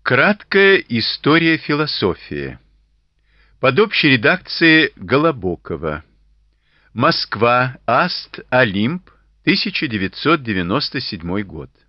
Краткая история философии. Под общей редакцией Голобокова. Москва. Аст. Олимп. 1997 год.